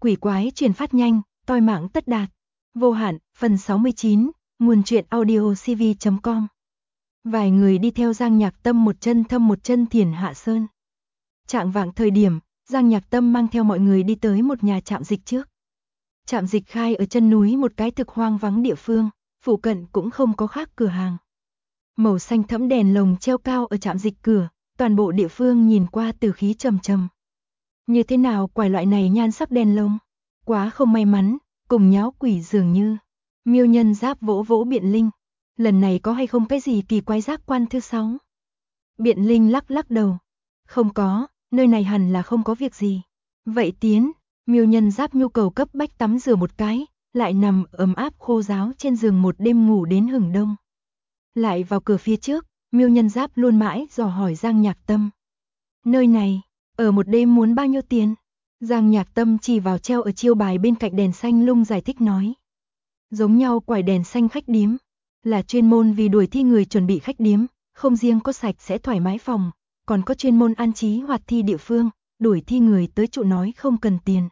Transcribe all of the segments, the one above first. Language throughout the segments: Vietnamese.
quỷ quái truyền phát nhanh, toi mạng tất đạt. Vô hạn, phần 69, nguồn truyện audio cv.com. Vài người đi theo Giang Nhạc Tâm một chân thâm một chân thiền hạ sơn. Trạng vạng thời điểm, Giang Nhạc Tâm mang theo mọi người đi tới một nhà trạm dịch trước. Trạm dịch khai ở chân núi một cái thực hoang vắng địa phương, phụ cận cũng không có khác cửa hàng. Màu xanh thẫm đèn lồng treo cao ở trạm dịch cửa, toàn bộ địa phương nhìn qua từ khí trầm trầm. Như thế nào quải loại này nhan sắc đèn lồng? Quá không may mắn, cùng nháo quỷ dường như. Miêu Nhân Giáp vỗ vỗ Biện Linh. Lần này có hay không cái gì kỳ quái giác quan thứ 6? Biện Linh lắc lắc đầu. Không có, nơi này hẳn là không có việc gì. Vậy tiến, Miêu Nhân Giáp nhu cầu cấp bách tắm rửa một cái, lại nằm ấm áp khô ráo trên giường một đêm ngủ đến hửng đông. Lại vào cửa phía trước, Miêu Nhân Giáp luôn mãi dò hỏi Giang Nhạc Tâm. Nơi này, ở một đêm muốn bao nhiêu tiền? Giang Nhạc Tâm chỉ vào treo ở chiêu bài bên cạnh đèn xanh lung giải thích nói. Giống nhau quải đèn xanh khách điếm, là chuyên môn vì đuổi thi người chuẩn bị khách điếm, không riêng có sạch sẽ thoải mái phòng, còn có chuyên môn an trí hoạt thi địa phương, đuổi thi người tới trụ nói không cần tiền.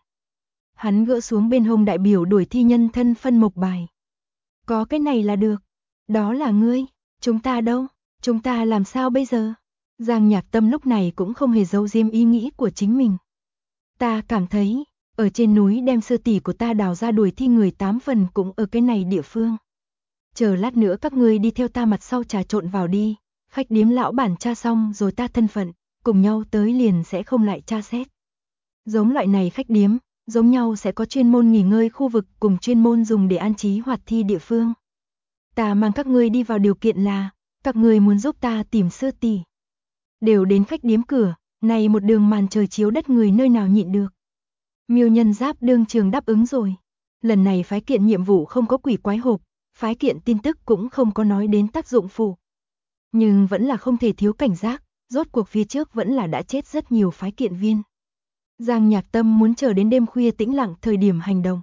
Hắn gỡ xuống bên hông đại biểu đuổi thi nhân thân phân mộc bài. Có cái này là được. Đó là ngươi, chúng ta đâu? Chúng ta làm sao bây giờ? Giang Nhạc Tâm lúc này cũng không hề giấu giếm ý nghĩ của chính mình. Ta cảm thấy, ở trên núi đem sư tỷ của ta đào ra đuổi thi người 8 phần cũng ở cái này địa phương. Chờ lát nữa các ngươi đi theo ta mặt sau trà trộn vào đi, khách điếm lão bản tra xong rồi ta thân phận, cùng nhau tới liền sẽ không lại tra xét. Giống loại này khách điếm, giống nhau sẽ có chuyên môn nghỉ ngơi khu vực cùng chuyên môn dùng để an trí hoạt thi địa phương. Ta mang các ngươi đi vào điều kiện là, các ngươi muốn giúp ta tìm sư tỷ. Đều đến khách điếm cửa, này một đường màn trời chiếu đất người nơi nào nhịn được. Miêu Nhân Giáp đương trường đáp ứng rồi. Lần này phái kiện nhiệm vụ không có quỷ quái hộp, phái kiện tin tức cũng không có nói đến tác dụng phụ. Nhưng vẫn là không thể thiếu cảnh giác, rốt cuộc phía trước vẫn là đã chết rất nhiều phái kiện viên. Giang Nhạc Tâm muốn chờ đến đêm khuya tĩnh lặng thời điểm hành động.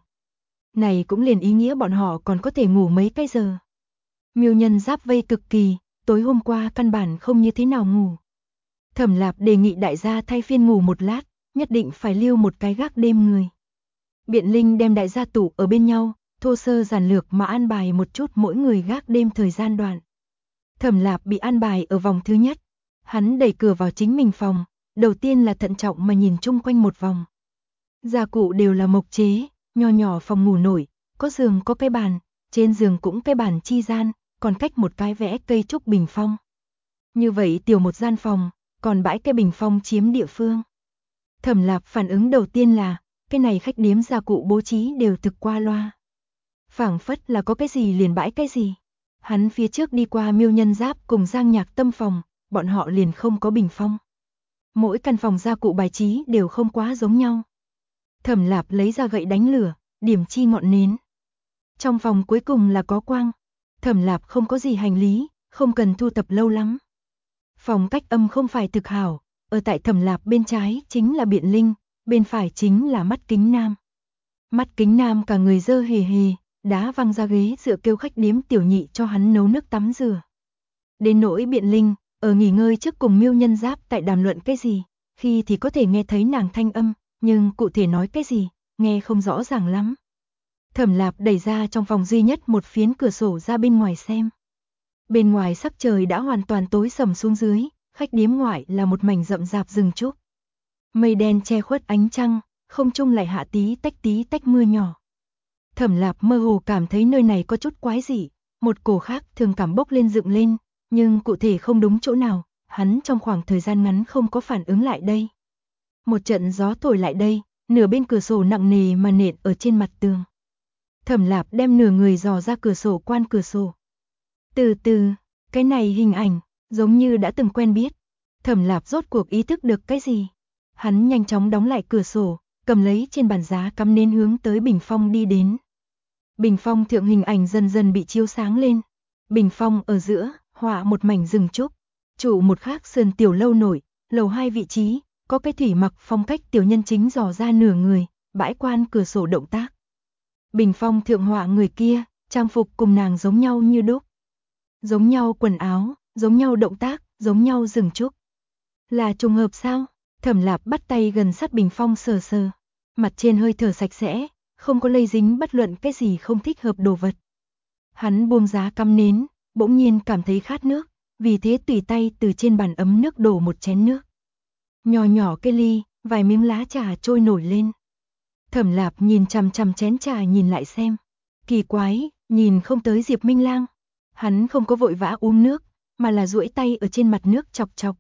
Này cũng liền ý nghĩa bọn họ còn có thể ngủ mấy cái giờ. Miêu Nhân Giáp vây cực kỳ, tối hôm qua căn bản không như thế nào ngủ. Thẩm Lạp đề nghị đại gia thay phiên ngủ một lát, nhất định phải lưu một cái gác đêm người. Biện Linh đem đại gia tụ ở bên nhau, thô sơ giản lược mà an bài một chút mỗi người gác đêm thời gian đoạn. Thẩm Lạp bị an bài ở vòng thứ nhất. Hắn đẩy cửa vào chính mình phòng, đầu tiên là thận trọng mà nhìn chung quanh một vòng. Gia cụ đều là mộc chế, nho nhỏ phòng ngủ nổi, có giường có cái bàn, trên giường cũng cái bàn chi gian, còn cách một cái vẽ cây trúc bình phong. Như vậy tiểu một gian phòng, còn bãi cái bình phong chiếm địa phương. Thẩm Lạp phản ứng đầu tiên là, cái này khách điếm gia cụ bố trí đều thực qua loa. Phảng phất là có cái gì liền bãi cái gì. Hắn phía trước đi qua Miêu Nhân Giáp cùng Giang Nhạc Tâm phòng, bọn họ liền không có bình phong. Mỗi căn phòng gia cụ bài trí đều không quá giống nhau. Thẩm Lạp lấy ra gậy đánh lửa, điểm chi ngọn nến. Trong phòng cuối cùng là có quang. Thẩm Lạp không có gì hành lý, không cần thu tập lâu lắm. Phòng cách âm không phải thực hảo, ở tại Thẩm Lạp bên trái chính là Biện Linh, bên phải chính là Mắt Kính Nam. Mắt Kính Nam cả người dơ hề hề, đá văng ra ghế dựa kêu khách điếm tiểu nhị cho hắn nấu nước tắm rửa. Đến nỗi Biện Linh, ở nghỉ ngơi trước cùng Miêu Nhân Giáp tại đàm luận cái gì, khi thì có thể nghe thấy nàng thanh âm, nhưng cụ thể nói cái gì, nghe không rõ ràng lắm. Thẩm Lạp đẩy ra trong phòng duy nhất một phiến cửa sổ ra bên ngoài xem. Bên ngoài sắc trời đã hoàn toàn tối sầm xuống dưới, khách điếm ngoại là một mảnh rậm rạp rừng trúc. Mây đen che khuất ánh trăng, không trung lại hạ tí tách mưa nhỏ. Thẩm Lạp mơ hồ cảm thấy nơi này có chút quái dị, một cổ khác thường cảm bốc lên dựng lên, nhưng cụ thể không đúng chỗ nào, hắn trong khoảng thời gian ngắn không có phản ứng lại đây. Một trận gió thổi lại đây, nửa bên cửa sổ nặng nề mà nện ở trên mặt tường. Thẩm Lạp đem nửa người dò ra cửa sổ quan cửa sổ. Từ từ, cái này hình ảnh, giống như đã từng quen biết. Thẩm Lạp rốt cuộc ý thức được cái gì. Hắn nhanh chóng đóng lại cửa sổ, cầm lấy trên bàn giá cắm nến hướng tới bình phong đi đến. Bình phong thượng hình ảnh dần dần bị chiếu sáng lên. Bình phong ở giữa, họa một mảnh rừng trúc. Trụ một khác sườn tiểu lâu nổi, lầu 2 vị trí, có cái thủy mặc phong cách tiểu nhân chính dò ra nửa người, bãi quan cửa sổ động tác. Bình phong thượng họa người kia, trang phục cùng nàng giống nhau như đúc. Giống nhau quần áo, giống nhau động tác, giống nhau rừng trúc. Là trùng hợp sao? Thẩm Lạp bắt tay gần sát bình phong sờ sờ. mặt trên hơi thở sạch sẽ, không có lây dính bất luận cái gì không thích hợp đồ vật. Hắn buông giá cắm nến, bỗng nhiên cảm thấy khát nước, vì thế tùy tay từ trên bàn ấm nước đổ một chén nước. Nhỏ nhỏ cái ly, vài miếng lá trà trôi nổi lên. Thẩm Lạp nhìn chằm chằm chén trà nhìn lại xem. Kỳ quái, nhìn không tới Diệp Minh Lang. Hắn không có vội vã uống nước, mà là duỗi tay ở trên mặt nước chọc chọc.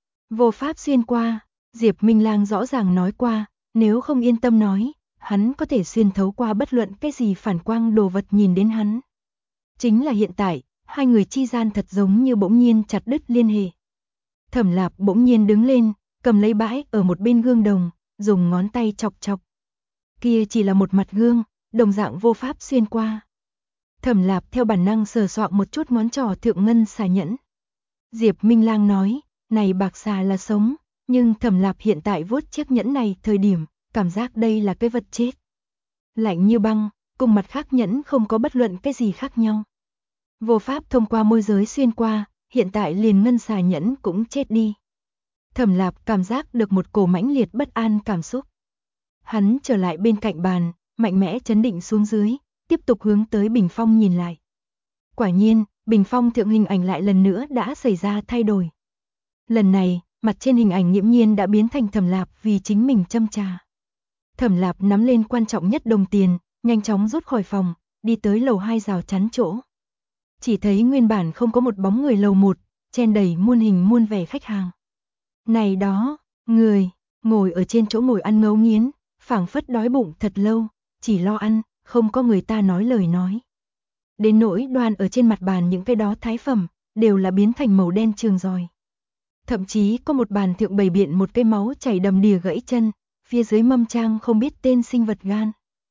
Vô pháp xuyên qua, Diệp Minh Lang rõ ràng nói qua, nếu không yên tâm nói, hắn có thể xuyên thấu qua bất luận cái gì phản quang đồ vật nhìn đến hắn. Chính là hiện tại, hai người chi gian thật giống như bỗng nhiên chặt đứt liên hệ. Thẩm Lạp bỗng nhiên đứng lên, cầm lấy bãi ở một bên gương đồng, dùng ngón tay chọc chọc. Kia chỉ là một mặt gương, đồng dạng vô pháp xuyên qua. Thẩm Lạp theo bản năng sờ soạng một chút ngón trỏ thượng ngân xà nhẫn. Diệp Minh Lang nói, này bạc xà là sống, nhưng Thẩm Lạp hiện tại vuốt chiếc nhẫn này thời điểm, cảm giác đây là cái vật chết. Lạnh như băng, cùng mặt khác nhẫn không có bất luận cái gì khác nhau. Vô pháp thông qua môi giới xuyên qua, hiện tại liền ngân xà nhẫn cũng chết đi. Thẩm Lạp cảm giác được một cổ mãnh liệt bất an cảm xúc. Hắn trở lại bên cạnh bàn, mạnh mẽ chấn định xuống dưới, tiếp tục hướng tới bình phong nhìn lại. Quả nhiên, bình phong thượng hình ảnh lại lần nữa đã xảy ra thay đổi. Lần này, mặt trên hình ảnh nghiễm nhiên đã biến thành Thẩm Lạp vì chính mình châm trà. Thẩm Lạp nắm lên quan trọng nhất đồng tiền, nhanh chóng rút khỏi phòng, đi tới lầu 2 rào chắn chỗ. Chỉ thấy nguyên bản không có một bóng người lầu 1, chen đầy muôn hình muôn vẻ khách hàng. Này đó, người, ngồi ở trên chỗ ngồi ăn ngấu nghiến, phảng phất đói bụng thật lâu, chỉ lo ăn, không có người ta nói lời nói. Đến nỗi đoan ở trên mặt bàn những cái đó thái phẩm, đều là biến thành màu đen trường rồi. Thậm chí có một bàn thượng bày biện một cái máu chảy đầm đìa gãy chân, phía dưới mâm trang không biết tên sinh vật gan.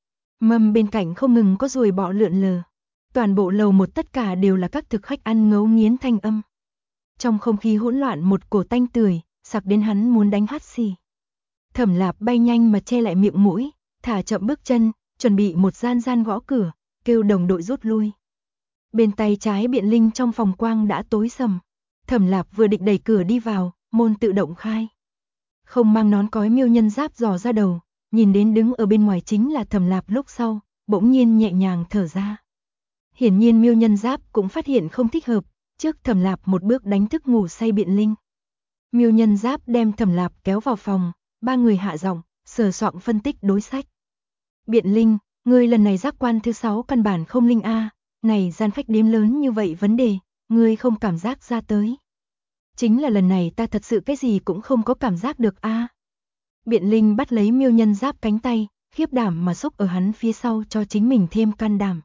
Mâm bên cạnh không ngừng có ruồi bọ lượn lờ. Toàn bộ lầu một tất cả đều là các thực khách ăn ngấu nghiến thanh âm. Trong không khí hỗn loạn một cổ tanh tưởi, sặc đến hắn muốn đánh hắt xì. Thẩm Lạp bay nhanh mà che lại miệng mũi, thả chậm bước chân, chuẩn bị một gian gian gõ cửa, kêu đồng đội rút lui. Bên tay trái Biện Linh trong phòng quang đã tối sầm. Thẩm Lạp vừa định đẩy cửa đi vào, môn tự động khai. Không mang nón cói Miêu Nhân Giáp dò ra đầu, nhìn đến đứng ở bên ngoài chính là Thẩm Lạp lúc sau, bỗng nhiên nhẹ nhàng thở ra. Hiển nhiên Miêu Nhân Giáp cũng phát hiện không thích hợp, trước Thẩm Lạp một bước đánh thức ngủ say Biện Linh. Miêu Nhân Giáp đem Thẩm Lạp kéo vào phòng, ba người hạ giọng, sờ soạng phân tích đối sách. Biện Linh, ngươi lần này giác quan thứ 6 căn bản không linh a, này gian khách điếm lớn như vậy vấn đề, ngươi không cảm giác ra tới. Chính là lần này ta thật sự cái gì cũng không có cảm giác được a. Biện Linh bắt lấy Miêu Nhân Giáp cánh tay, khiếp đảm mà xúc ở hắn phía sau cho chính mình thêm can đảm.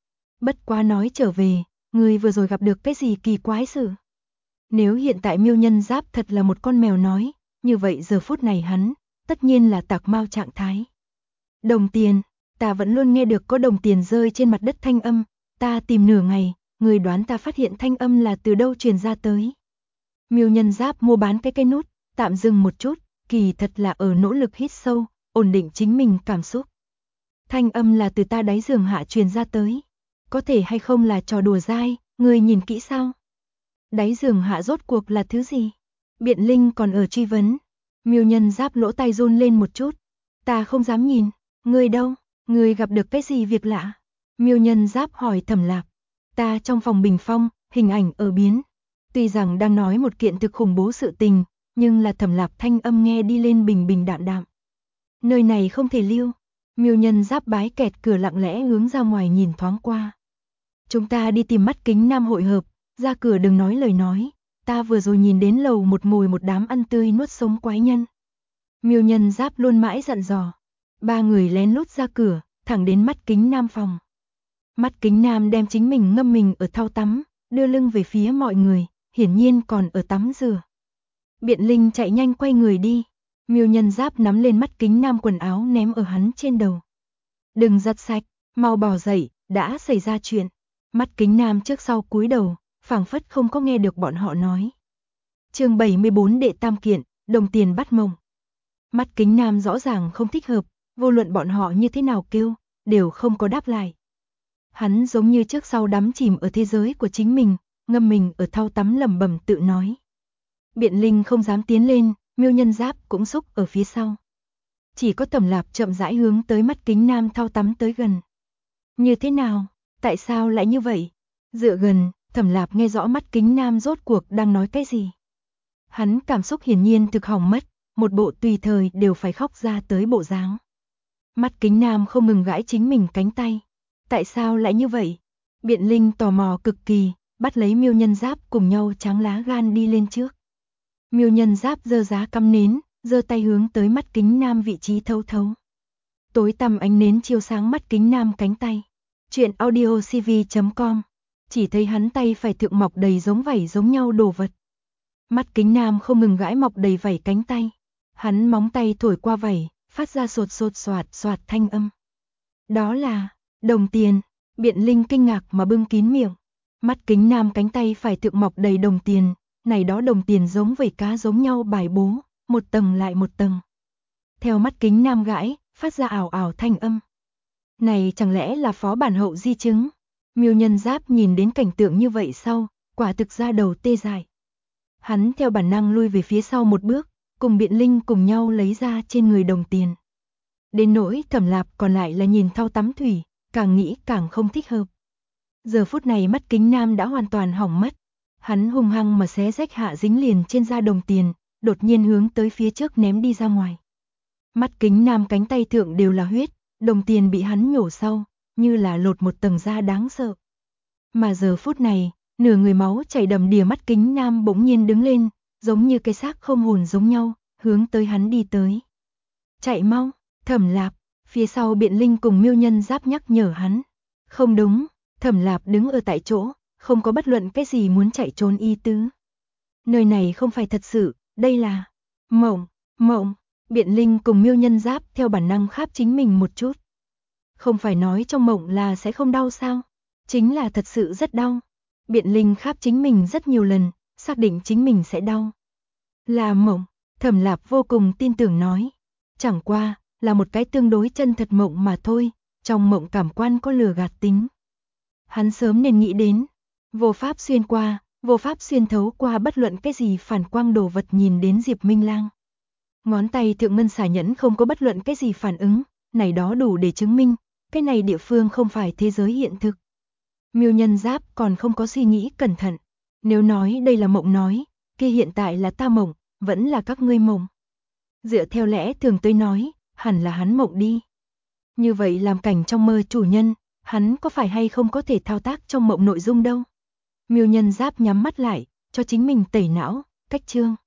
Bất quá nói trở về, ngươi vừa rồi gặp được cái gì kỳ quái sự? Nếu hiện tại Miêu Nhân Giáp thật là một con mèo nói, như vậy giờ phút này hắn, tất nhiên là tạc mao trạng thái. Đồng tiền, ta vẫn luôn nghe được có đồng tiền rơi trên mặt đất thanh âm, ta tìm nửa ngày, người đoán ta phát hiện thanh âm là từ đâu truyền ra tới. Miêu Nhân Giáp mua bán cái cây nút, tạm dừng một chút, kỳ thật là ở nỗ lực hít sâu, ổn định chính mình cảm xúc. Thanh âm là từ ta đáy giường hạ truyền ra tới. Có thể hay không là trò đùa dai, người nhìn kỹ sao? Đáy giường hạ rốt cuộc là thứ gì? Biện Linh còn ở truy vấn. Miêu Nhân Giáp lỗ tai run lên một chút. Ta không dám nhìn, người đâu? Người gặp được cái gì việc lạ? Miêu Nhân Giáp hỏi Thẩm Lạp. Ta trong phòng bình phong, hình ảnh ở biến. Tuy rằng đang nói một kiện thực khủng bố sự tình, nhưng là Thẩm Lạp thanh âm nghe đi lên bình bình đạm đạm. Nơi này không thể lưu. Miêu Nhân Giáp bái kẹt cửa lặng lẽ hướng ra ngoài nhìn thoáng qua. Chúng ta đi tìm Mắt Kính Nam hội hợp, ra cửa đừng nói lời nói, ta vừa rồi nhìn đến lầu một mùi một đám ăn tươi nuốt sống quái nhân. Miêu Nhân Giáp luôn mãi dặn dò. Ba người lén lút ra cửa, thẳng đến Mắt Kính Nam phòng. Mắt Kính Nam đem chính mình ngâm mình ở thau tắm, đưa lưng về phía mọi người, hiển nhiên còn ở tắm rửa. Biện Linh chạy nhanh quay người đi. Miêu Nhân Giáp nắm lên Mắt Kính Nam quần áo ném ở hắn trên đầu. Đừng giặt sạch, mau bỏ dậy, đã xảy ra chuyện. Mắt Kính Nam trước sau cúi đầu, phảng phất không có nghe được bọn họ nói. Chương 74 đệ tam kiện, đồng tiền bắt mông. Mắt Kính Nam rõ ràng không thích hợp, vô luận bọn họ như thế nào kêu, đều không có đáp lại. Hắn giống như trước sau đắm chìm ở thế giới của chính mình, ngâm mình ở thau tắm lẩm bẩm tự nói. Biện Linh không dám tiến lên, Miêu Nhân Giáp cũng xúc ở phía sau. Chỉ có Thẩm Lạp chậm rãi hướng tới mắt Kính Nam thao tắm tới gần. Như thế nào? Tại sao lại như vậy? Dựa gần, Thẩm Lạp nghe rõ mắt Kính Nam rốt cuộc đang nói cái gì. Hắn cảm xúc hiển nhiên thực hỏng mất, một bộ tùy thời đều phải khóc ra tới bộ dáng. Mắt Kính Nam không ngừng gãi chính mình cánh tay. Tại sao lại như vậy? Biện Linh tò mò cực kỳ, bắt lấy Miêu Nhân Giáp cùng nhau tráng lá gan đi lên trước. Miêu Nhân Giáp giơ giá cắm nến, giơ tay hướng tới mắt Kính Nam vị trí thấu thấu. Tối tăm ánh nến chiếu sáng mắt Kính Nam cánh tay. Chuyện audiocv.com. Chỉ thấy hắn tay phải thượng mọc đầy giống vảy giống nhau đồ vật. Mắt Kính Nam không ngừng gãi mọc đầy vảy cánh tay. Hắn móng tay thổi qua vảy, phát ra sột sột soạt soạt thanh âm. Đó là đồng tiền. Biện Linh kinh ngạc mà bưng kín miệng. Mắt Kính Nam cánh tay phải thượng mọc đầy đồng tiền, này đó đồng tiền giống vảy cá giống nhau bài bố, một tầng lại một tầng. Theo mắt Kính Nam gãi, phát ra ảo ảo thanh âm. Này chẳng lẽ là phó bản hậu di chứng? Miêu Nhân Giáp nhìn đến cảnh tượng như vậy sau, quả thực ra đầu tê dại. Hắn theo bản năng lui về phía sau một bước, cùng Biện Linh cùng nhau lấy ra trên người đồng tiền. Đến nỗi Thẩm Lạp còn lại là nhìn thao tắm thủy, càng nghĩ càng không thích hợp. Giờ phút này mắt Kính Nam đã hoàn toàn hỏng mất. Hắn hung hăng mà xé rách hạ dính liền trên da đồng tiền, đột nhiên hướng tới phía trước ném đi ra ngoài. Mắt Kính Nam cánh tay thượng đều là huyết, đồng tiền bị hắn nhổ sau, như là lột một tầng da đáng sợ. Mà giờ phút này, nửa người máu chảy đầm đìa mắt Kính Nam bỗng nhiên đứng lên, giống như cái xác không hồn giống nhau, hướng tới hắn đi tới. Chạy mau, Thẩm Lạp, phía sau Biện Linh cùng Miêu Nhân Giáp nhắc nhở hắn. Không đúng, Thẩm Lạp đứng ở tại chỗ, không có bất luận cái gì muốn chạy trốn ý tứ. Nơi này không phải thật sự, đây là mộng, mộng. Biện Linh cùng Miêu Nhân Giáp theo bản năng kháp chính mình một chút. Không phải nói trong mộng là sẽ không đau sao? Chính là thật sự rất đau. Biện Linh kháp chính mình rất nhiều lần, xác định chính mình sẽ đau. Là mộng, Thẩm Lạp vô cùng tin tưởng nói. Chẳng qua, là một cái tương đối chân thật mộng mà thôi, trong mộng cảm quan có lừa gạt tính. Hắn sớm nên nghĩ đến, vô pháp xuyên qua, vô pháp xuyên thấu qua bất luận cái gì phản quang đồ vật nhìn đến Diệp Minh Lang. Ngón tay thượng ngân xà nhẫn không có bất luận cái gì phản ứng, này đó đủ để chứng minh, cái này địa phương không phải thế giới hiện thực. Miêu Nhân Giáp còn không có suy nghĩ cẩn thận, nếu nói đây là mộng nói, kia hiện tại là ta mộng, vẫn là các ngươi mộng. Dựa theo lẽ thường tôi nói, hẳn là hắn mộng đi. Như vậy làm cảnh trong mơ chủ nhân, hắn có phải hay không có thể thao tác trong mộng nội dung đâu. Miêu Nhân Giáp nhắm mắt lại, cho chính mình tẩy não, cách chương.